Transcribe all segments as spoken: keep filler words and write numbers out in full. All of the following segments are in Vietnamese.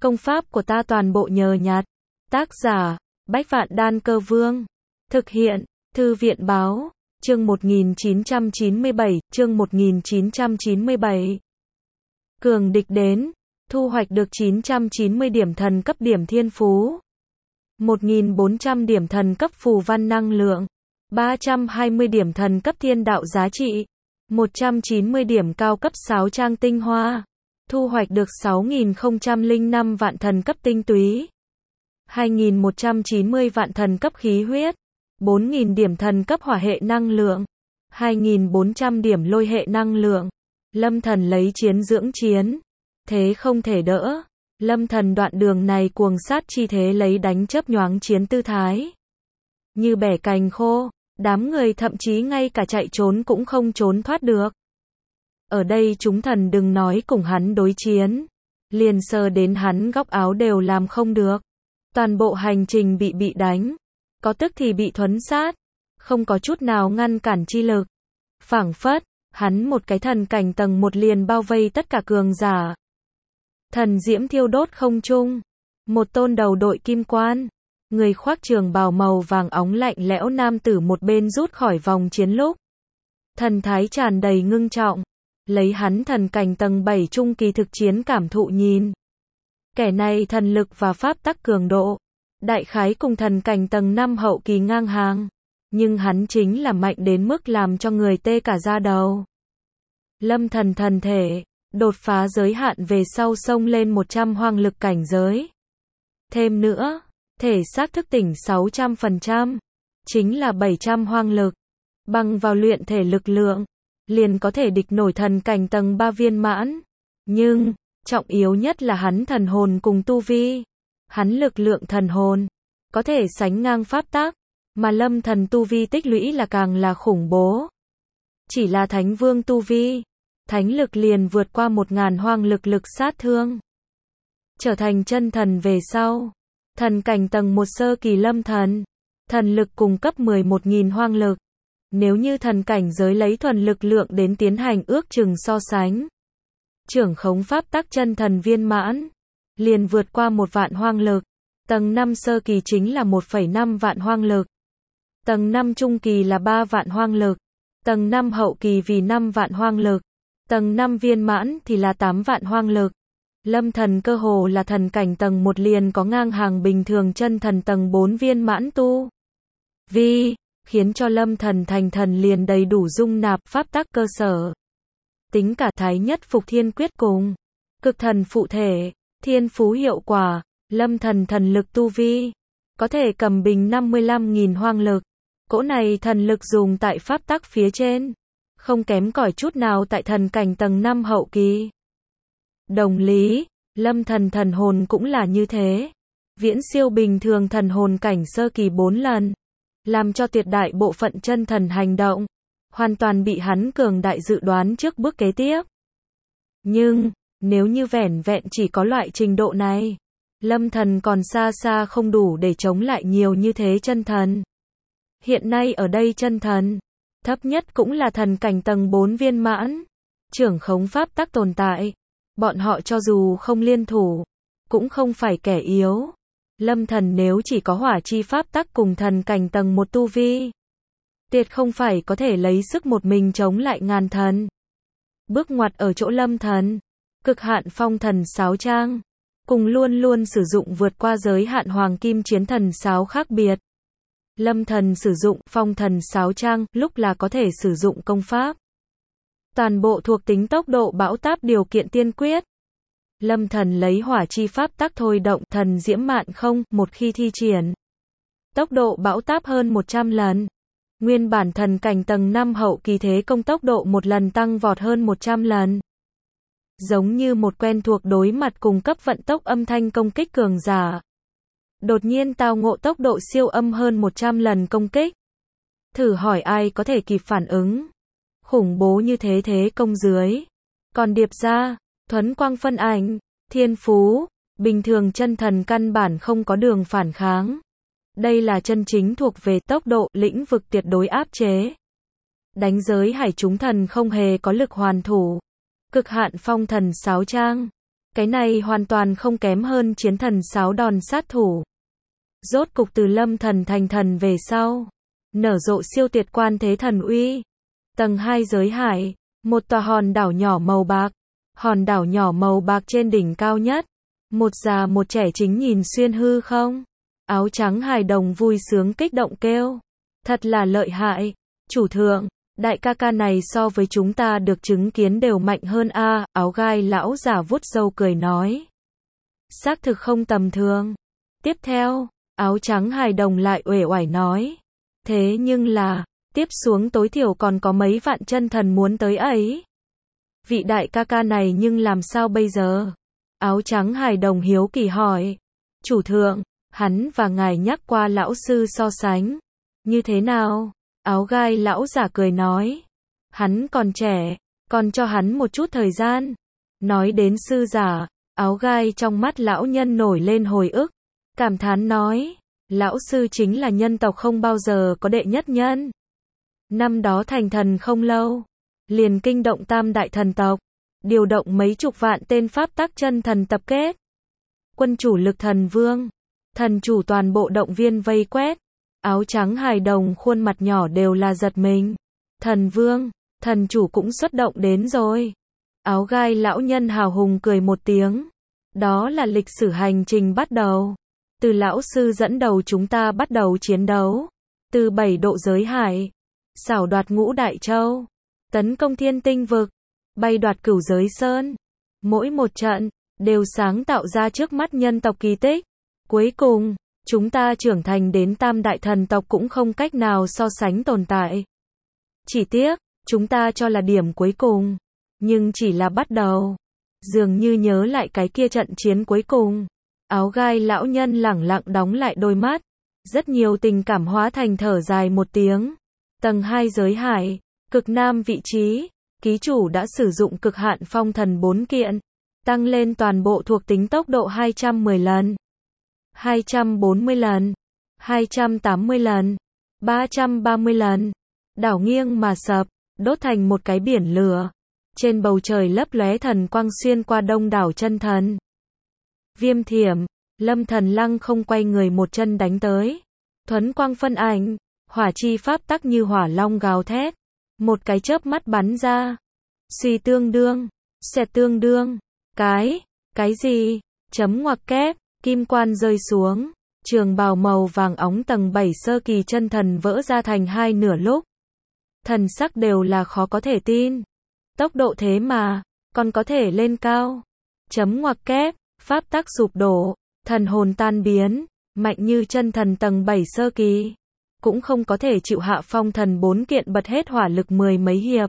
Công pháp của ta toàn bộ nhờ nhặt. Tác giả, Bách Vạn Đan Cơ Vương. Thực hiện, Thư viện Báo. Chương một nghìn chín trăm chín mươi bảy, chương một nghìn chín trăm chín mươi bảy. Cường địch đến, thu hoạch được chín trăm chín mươi điểm thần cấp điểm thiên phú. một nghìn bốn trăm điểm thần cấp phù văn năng lượng. ba trăm hai mươi điểm thần cấp thiên đạo giá trị. một trăm chín mươi điểm cao cấp sáo trang tinh hoa. Thu hoạch được sáu nghìn không trăm lẻ năm vạn thần cấp tinh túy. hai nghìn một trăm chín mươi vạn thần cấp khí huyết. bốn nghìn điểm thần cấp hỏa hệ năng lượng. hai nghìn bốn trăm điểm lôi hệ năng lượng. Lâm Thần lấy chiến dưỡng chiến. Thế không thể đỡ. Lâm Thần đoạn đường này cuồng sát chi thế lấy đánh chớp nhoáng chiến tư thái. Như bẻ cành khô, đám người thậm chí ngay cả chạy trốn cũng không trốn thoát được. Ở đây chúng thần đừng nói cùng hắn đối chiến. Liền sờ đến hắn góc áo đều làm không được. Toàn bộ hành trình bị bị đánh. Có tức thì bị thuấn sát. Không có chút nào ngăn cản chi lực. Phảng phất, hắn một cái thần cảnh tầng một liền bao vây tất cả cường giả. Thần diễm thiêu đốt không trung. Một tôn đầu đội kim quan. Người khoác trường bào màu vàng óng lạnh lẽo nam tử một bên rút khỏi vòng chiến lúc. Thần thái tràn đầy ngưng trọng. Lấy hắn thần cảnh tầng bảy trung kỳ thực chiến cảm thụ nhìn. Kẻ này thần lực và pháp tắc cường độ. Đại khái cùng thần cảnh tầng năm hậu kỳ ngang hàng. Nhưng hắn chính là mạnh đến mức làm cho người tê cả da đầu. Lâm Thần thần thể. Đột phá giới hạn về sau xông lên một trăm hoang lực cảnh giới. Thêm nữa, thể xác thức tỉnh sáu trăm phần trăm. Chính là bảy trăm hoang lực. Bằng vào luyện thể lực lượng. Liền có thể địch nổi thần cảnh tầng ba viên mãn. Nhưng, trọng yếu nhất là hắn thần hồn cùng tu vi. Hắn lực lượng thần hồn. Có thể sánh ngang pháp tắc. Mà Lâm Thần tu vi tích lũy là càng là khủng bố. Chỉ là thánh vương tu vi. Thánh lực liền vượt qua một ngàn hoang lực lực sát thương. Trở thành chân thần về sau. Thần cảnh tầng một sơ kỳ Lâm Thần. Thần lực cung cấp mười một nghìn hoang lực. Nếu như thần cảnh giới lấy thuần lực lượng đến tiến hành ước chừng so sánh. Trưởng khống pháp tắc chân thần viên mãn. Liền vượt qua một vạn hoang lực. Tầng năm sơ kỳ chính là một phẩy năm vạn hoang lực. Tầng năm trung kỳ là ba vạn hoang lực. Tầng năm hậu kỳ vì năm vạn hoang lực. Tầng năm viên mãn thì là tám vạn hoang lực. Lâm Thần cơ hồ là thần cảnh tầng một liền có ngang hàng bình thường chân thần tầng bốn viên mãn tu vi, khiến cho Lâm Thần thành thần liền đầy đủ dung nạp pháp tắc cơ sở. Tính cả thái nhất phục thiên quyết cùng cực thần phụ thể, thiên phú hiệu quả, Lâm Thần thần lực tu vi, có thể cầm bình năm mươi lăm nghìn hoang lực. Cỗ này thần lực dùng tại pháp tắc phía trên. Không kém cỏi chút nào tại thần cảnh tầng năm hậu kỳ. Đồng lý, Lâm Thần thần hồn cũng là như thế. Viễn siêu bình thường thần hồn cảnh sơ kỳ bốn lần. Làm cho tuyệt đại bộ phận chân thần hành động. Hoàn toàn bị hắn cường đại dự đoán trước bước kế tiếp. Nhưng, nếu như vẻn vẹn chỉ có loại trình độ này. Lâm Thần còn xa xa không đủ để chống lại nhiều như thế chân thần. Hiện nay ở đây chân thần. Thấp nhất cũng là thần cảnh tầng bốn viên mãn. Trưởng khống pháp tắc tồn tại. Bọn họ cho dù không liên thủ. Cũng không phải kẻ yếu. Lâm Thần nếu chỉ có hỏa chi pháp tắc cùng thần cảnh tầng một tu vi. Tuyệt không phải có thể lấy sức một mình chống lại ngàn thần. Bước ngoặt ở chỗ Lâm Thần. Cực hạn phong thần sáo trang. Cùng luôn luôn sử dụng vượt qua giới hạn hoàng kim chiến thần sáo khác biệt. Lâm Thần sử dụng phong thần sáo trang lúc là có thể sử dụng công pháp. Toàn bộ thuộc tính tốc độ bão táp điều kiện tiên quyết. Lâm Thần lấy hỏa chi pháp tắc thôi động thần diễm mạn không một khi thi triển. Tốc độ bão táp hơn một trăm lần. Nguyên bản thần cảnh tầng năm hậu kỳ thế công tốc độ một lần tăng vọt hơn một trăm lần. Giống như một quen thuộc đối mặt cùng cấp vận tốc âm thanh công kích cường giả. Đột nhiên tao ngộ tốc độ siêu âm hơn một trăm lần công kích. Thử hỏi ai có thể kịp phản ứng. Khủng bố như thế thế công dưới. Còn điệp ra, thuấn quang phân ảnh, thiên phú, bình thường chân thần căn bản không có đường phản kháng. Đây là chân chính thuộc về tốc độ lĩnh vực tuyệt đối áp chế. Đánh giới hải chúng thần không hề có lực hoàn thủ. Cực hạn phong thần sáo trang. Cái này hoàn toàn không kém hơn chiến thần sáu đòn sát thủ. Rốt cục từ Lâm Thần thành thần về sau, nở rộ siêu tuyệt quan thế thần uy. Tầng hai giới hải, một tòa hòn đảo nhỏ màu bạc. Hòn đảo nhỏ màu bạc trên đỉnh cao nhất, một già một trẻ chính nhìn xuyên hư không. Áo trắng hài đồng vui sướng kích động kêu, thật là lợi hại, chủ thượng, đại ca ca này so với chúng ta được chứng kiến đều mạnh hơn a. Áo gai lão giả vuốt râu cười nói, xác thực không tầm thường. Tiếp theo, áo trắng hài đồng lại uể oải nói, thế nhưng là, tiếp xuống tối thiểu còn có mấy vạn chân thần muốn tới ấy. Vị đại ca ca này nhưng làm sao bây giờ? Áo trắng hài đồng hiếu kỳ hỏi, chủ thượng, hắn và ngài nhắc qua lão sư so sánh, như thế nào? Áo gai lão giả cười nói, hắn còn trẻ, còn cho hắn một chút thời gian. Nói đến sư giả, áo gai trong mắt lão nhân nổi lên hồi ức, cảm thán nói, lão sư chính là nhân tộc không bao giờ có đệ nhất nhân. Năm đó thành thần không lâu, liền kinh động tam đại thần tộc, điều động mấy chục vạn tên pháp tắc chân thần tập kết. Quân chủ lực thần vương, thần chủ toàn bộ động viên vây quét. Áo trắng hài đồng khuôn mặt nhỏ đều là giật mình. Thần vương, thần chủ cũng xuất động đến rồi. Áo gai lão nhân hào hùng cười một tiếng. Đó là lịch sử hành trình bắt đầu. Từ lão sư dẫn đầu chúng ta bắt đầu chiến đấu. Từ bảy độ giới hải, xảo đoạt ngũ đại châu, tấn công thiên tinh vực, bay đoạt cửu giới sơn. Mỗi một trận, đều sáng tạo ra trước mắt nhân tộc kỳ tích. Cuối cùng, chúng ta trưởng thành đến tam đại thần tộc cũng không cách nào so sánh tồn tại. Chỉ tiếc, chúng ta cho là điểm cuối cùng, nhưng chỉ là bắt đầu. Dường như nhớ lại cái kia trận chiến cuối cùng. Áo gai lão nhân lẳng lặng đóng lại đôi mắt. Rất nhiều tình cảm hóa thành thở dài một tiếng. Tầng hai giới hải, cực nam vị trí, ký chủ đã sử dụng cực hạn phong thần bốn kiện, tăng lên toàn bộ thuộc tính tốc độ hai trăm mười lần, hai trăm bốn mươi lần, hai trăm tám mươi lần, ba trăm ba mươi lần. Đảo nghiêng mà sập, đốt thành một cái biển lửa. Trên bầu trời lấp lóe thần quang xuyên qua đông đảo chân thần. Viêm thiểm, Lâm Thần lăng không quay người một chân đánh tới. Thuấn quang phân ảnh, hỏa chi pháp tắc như hỏa long gào thét. Một cái chớp mắt bắn ra. Suy tương đương, xẹt tương đương. Cái, cái gì? Chấm ngoặc kép, kim quan rơi xuống. Trường bào màu vàng óng tầng bảy sơ kỳ chân thần vỡ ra thành hai nửa lúc. Thần sắc đều là khó có thể tin. Tốc độ thế mà, còn có thể lên cao. Chấm ngoặc kép, pháp tắc sụp đổ, thần hồn tan biến, mạnh như chân thần tầng bảy sơ kỳ. Cũng không có thể chịu hạ phong thần bốn kiện bật hết hỏa lực mười mấy hiệp.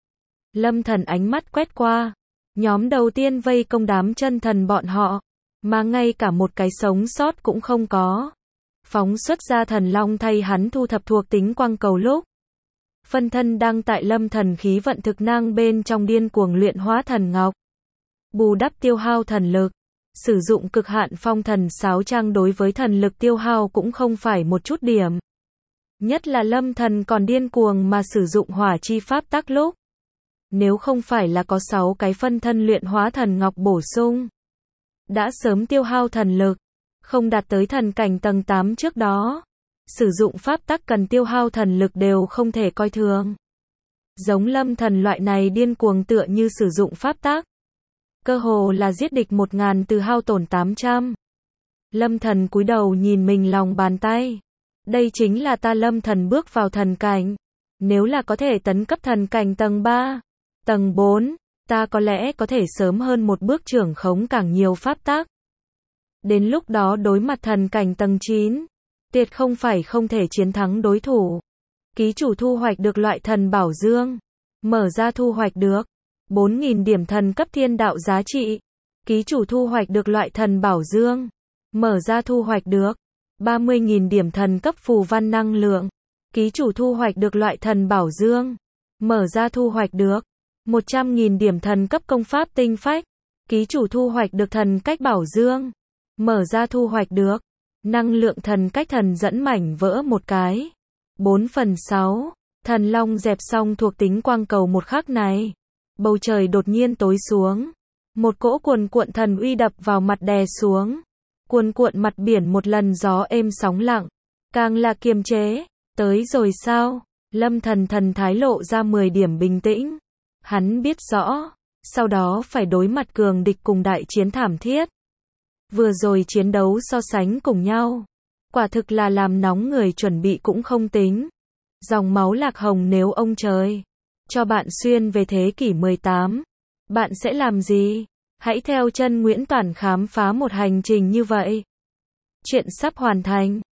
Lâm Thần ánh mắt quét qua. Nhóm đầu tiên vây công đám chân thần bọn họ. Mà ngay cả một cái sống sót cũng không có. Phóng xuất ra thần long thay hắn thu thập thuộc tính quang cầu lúc. Phân thân đang tại Lâm Thần khí vận thực năng bên trong điên cuồng luyện hóa thần ngọc. Bù đắp tiêu hao thần lực. Sử dụng cực hạn phong thần sáo trang đối với thần lực tiêu hao cũng không phải một chút điểm. Nhất là Lâm Thần còn điên cuồng mà sử dụng hỏa chi pháp tắc lúc. Nếu không phải là có sáu cái phân thân luyện hóa thần ngọc bổ sung. Đã sớm tiêu hao thần lực. Không đạt tới thần cảnh tầng tám trước đó. Sử dụng pháp tắc cần tiêu hao thần lực đều không thể coi thường. Giống Lâm Thần loại này điên cuồng tựa như sử dụng pháp tắc. Cơ hồ là giết địch một ngàn từ hao tổn tám trăm. Lâm Thần cúi đầu nhìn mình lòng bàn tay. Đây chính là ta Lâm Thần bước vào thần cảnh. Nếu là có thể tấn cấp thần cảnh tầng ba, tầng bốn, ta có lẽ có thể sớm hơn một bước trưởng khống càng nhiều pháp tắc. Đến lúc đó đối mặt thần cảnh tầng chín, tuyệt không phải không thể chiến thắng đối thủ. Ký chủ thu hoạch được loại thần bảo dương. Mở ra thu hoạch được bốn nghìn điểm thần cấp thiên đạo giá trị. Ký chủ thu hoạch được loại thần bảo dương. Mở ra thu hoạch được ba mươi nghìn điểm thần cấp phù văn năng lượng. Ký chủ thu hoạch được loại thần bảo dương. Mở ra thu hoạch được một trăm nghìn điểm thần cấp công pháp tinh phách. Ký chủ thu hoạch được thần cách bảo dương. Mở ra thu hoạch được năng lượng thần cách thần dẫn mảnh vỡ một cái. bốn phần sáu. Thần long dẹp xong thuộc tính quang cầu một khắc này. Bầu trời đột nhiên tối xuống. Một cỗ cuồn cuộn thần uy đập vào mặt đè xuống. Cuồn cuộn mặt biển một lần gió êm sóng lặng. Càng là kiềm chế. Tới rồi sao? Lâm Thần thần thái lộ ra mười điểm bình tĩnh. Hắn biết rõ. Sau đó phải đối mặt cường địch cùng đại chiến thảm thiết. Vừa rồi chiến đấu so sánh cùng nhau. Quả thực là làm nóng người chuẩn bị cũng không tính. Dòng máu lạc hồng nếu ông trời cho bạn xuyên về thế kỷ mười tám. Bạn sẽ làm gì? Hãy theo chân Nguyễn Toản khám phá một hành trình như vậy. Chuyện sắp hoàn thành.